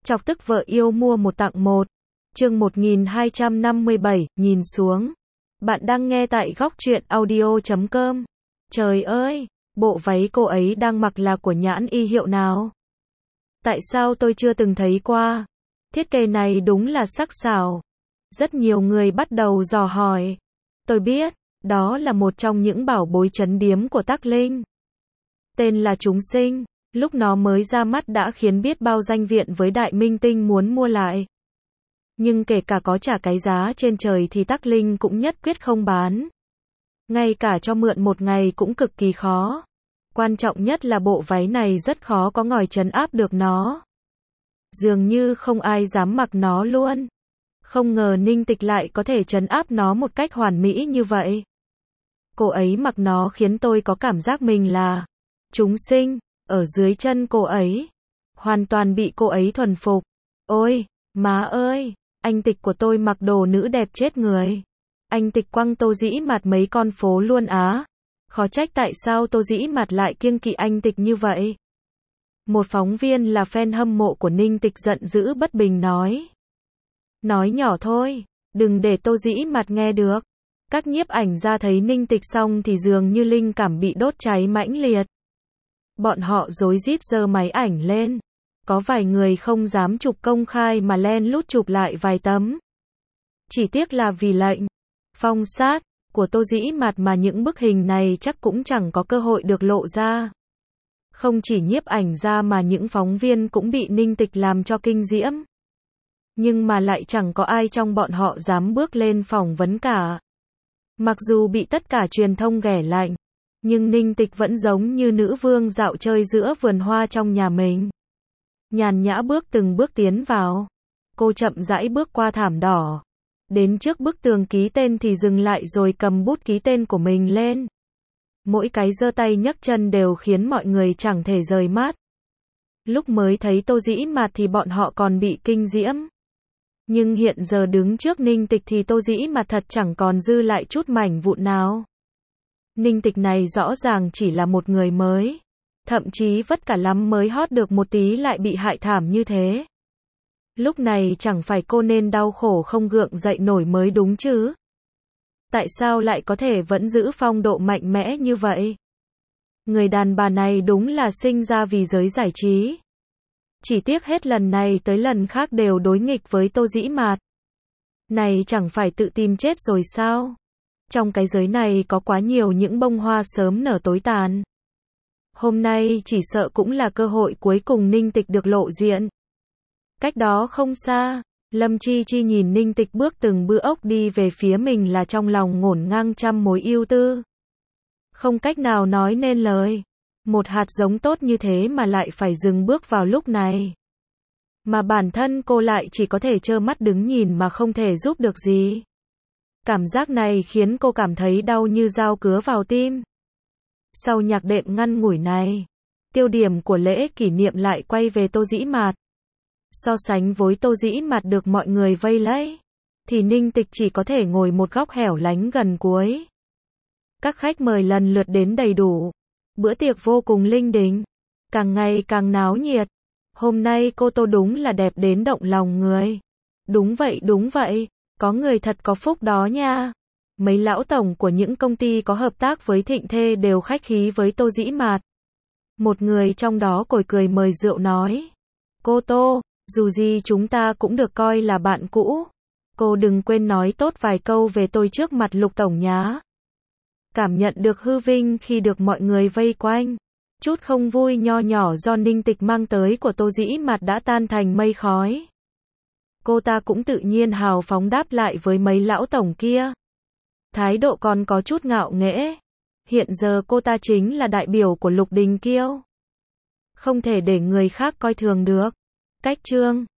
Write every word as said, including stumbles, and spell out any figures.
Chọc tức vợ yêu mua một tặng một. Chương một nghìn hai trăm năm mươi bảy, nhìn xuống. Bạn đang nghe tại góc truyện audio chấm com. Trời ơi, bộ váy cô ấy đang mặc là của nhãn y hiệu nào? Tại sao tôi chưa từng thấy qua? Thiết kế này đúng là sắc sảo. Rất nhiều người bắt đầu dò hỏi. Tôi biết, đó là một trong những bảo bối trấn điếm của Tắc Linh. Tên là Chúng Sinh, lúc nó mới ra mắt đã khiến biết bao danh viện với đại minh tinh muốn mua lại. Nhưng kể cả có trả cái giá trên trời thì Tắc Linh cũng nhất quyết không bán. Ngay cả cho mượn một ngày cũng cực kỳ khó. Quan trọng nhất là bộ váy này rất khó có ngòi trấn áp được nó. Dường như không ai dám mặc nó luôn. Không ngờ Ninh Tịch lại có thể trấn áp nó một cách hoàn mỹ như vậy. Cô ấy mặc nó khiến tôi có cảm giác mình là chúng sinh, ở dưới chân cô ấy. Hoàn toàn bị cô ấy thuần phục. Ôi, má ơi, anh Tịch của tôi mặc đồ nữ đẹp chết người. Anh Tịch quăng Tô Dĩ Mạt mấy con phố luôn á. Khó trách tại sao Tô Dĩ Mạt lại kiêng kỵ anh Tịch như vậy. Một phóng viên là fan hâm mộ của Ninh Tịch giận dữ bất bình nói. Nói nhỏ thôi, đừng để Tô Dĩ Mạt nghe được. Các nhiếp ảnh ra thấy Ninh Tịch xong thì dường như linh cảm bị đốt cháy mãnh liệt. Bọn họ rối rít giơ máy ảnh lên. Có vài người không dám chụp công khai mà len lút chụp lại vài tấm. Chỉ tiếc là vì lệnh phong sát của Tô Dĩ Mạt mà những bức hình này chắc cũng chẳng có cơ hội được lộ ra. Không chỉ nhiếp ảnh ra mà những phóng viên cũng bị Ninh Tịch làm cho kinh diễm. Nhưng mà lại chẳng có ai trong bọn họ dám bước lên phỏng vấn cả. Mặc dù bị tất cả truyền thông ghẻ lạnh, nhưng Ninh Tịch vẫn giống như nữ vương dạo chơi giữa vườn hoa trong nhà mình. Nhàn nhã bước từng bước tiến vào. Cô chậm rãi bước qua thảm đỏ. Đến trước bức tường ký tên thì dừng lại rồi cầm bút ký tên của mình lên. Mỗi cái giơ tay nhấc chân đều khiến mọi người chẳng thể rời mắt. Lúc mới thấy Tô Dĩ Mạt thì bọn họ còn bị kinh diễm. Nhưng hiện giờ đứng trước Ninh Tịch thì Tô Dĩ Mạt thật chẳng còn dư lại chút mảnh vụn nào. Ninh Tịch này rõ ràng chỉ là một người mới. Thậm chí vất cả lắm mới hót được một tí lại bị hại thảm như thế. Lúc này chẳng phải cô nên đau khổ không gượng dậy nổi mới đúng chứ. Tại sao lại có thể vẫn giữ phong độ mạnh mẽ như vậy? Người đàn bà này đúng là sinh ra vì giới giải trí. Chỉ tiếc hết lần này tới lần khác đều đối nghịch với Tô Dĩ Mạt. Này chẳng phải tự tìm chết rồi sao? Trong cái giới này có quá nhiều những bông hoa sớm nở tối tàn. Hôm nay chỉ sợ cũng là cơ hội cuối cùng Ninh Tịch được lộ diện. Cách đó không xa, Lâm Chi Chi nhìn Ninh Tịch bước từng bước ốc đi về phía mình là trong lòng ngổn ngang trăm mối ưu tư. Không cách nào nói nên lời. Một hạt giống tốt như thế mà lại phải dừng bước vào lúc này. Mà bản thân cô lại chỉ có thể trơ mắt đứng nhìn mà không thể giúp được gì. Cảm giác này khiến cô cảm thấy đau như dao cứa vào tim. Sau nhạc đệm ngắn ngủi này, tiêu điểm của lễ kỷ niệm lại quay về Tô Dĩ Mạt. So sánh với Tô Dĩ Mạt được mọi người vây lấy, thì Ninh Tịch chỉ có thể ngồi một góc hẻo lánh gần cuối. Các khách mời lần lượt đến đầy đủ. Bữa tiệc vô cùng linh đình, càng ngày càng náo nhiệt. Hôm nay cô Tô đúng là đẹp đến động lòng người. Đúng vậy đúng vậy, có người thật có phúc đó nha. Mấy lão tổng của những công ty có hợp tác với Thịnh Thê đều khách khí với Tô Dĩ Mạt. Một người trong đó cồi cười mời rượu nói. Cô Tô, dù gì chúng ta cũng được coi là bạn cũ. Cô đừng quên nói tốt vài câu về tôi trước mặt Lục tổng nhá. Cảm nhận được hư vinh khi được mọi người vây quanh. Chút không vui nho nhỏ do Ninh Tịch mang tới của Tô Dĩ Mạt đã tan thành mây khói. Cô ta cũng tự nhiên hào phóng đáp lại với mấy lão tổng kia. Thái độ còn có chút ngạo nghễ. Hiện giờ cô ta chính là đại biểu của Lục Đình Kiêu. Không thể để người khác coi thường được. Cách chương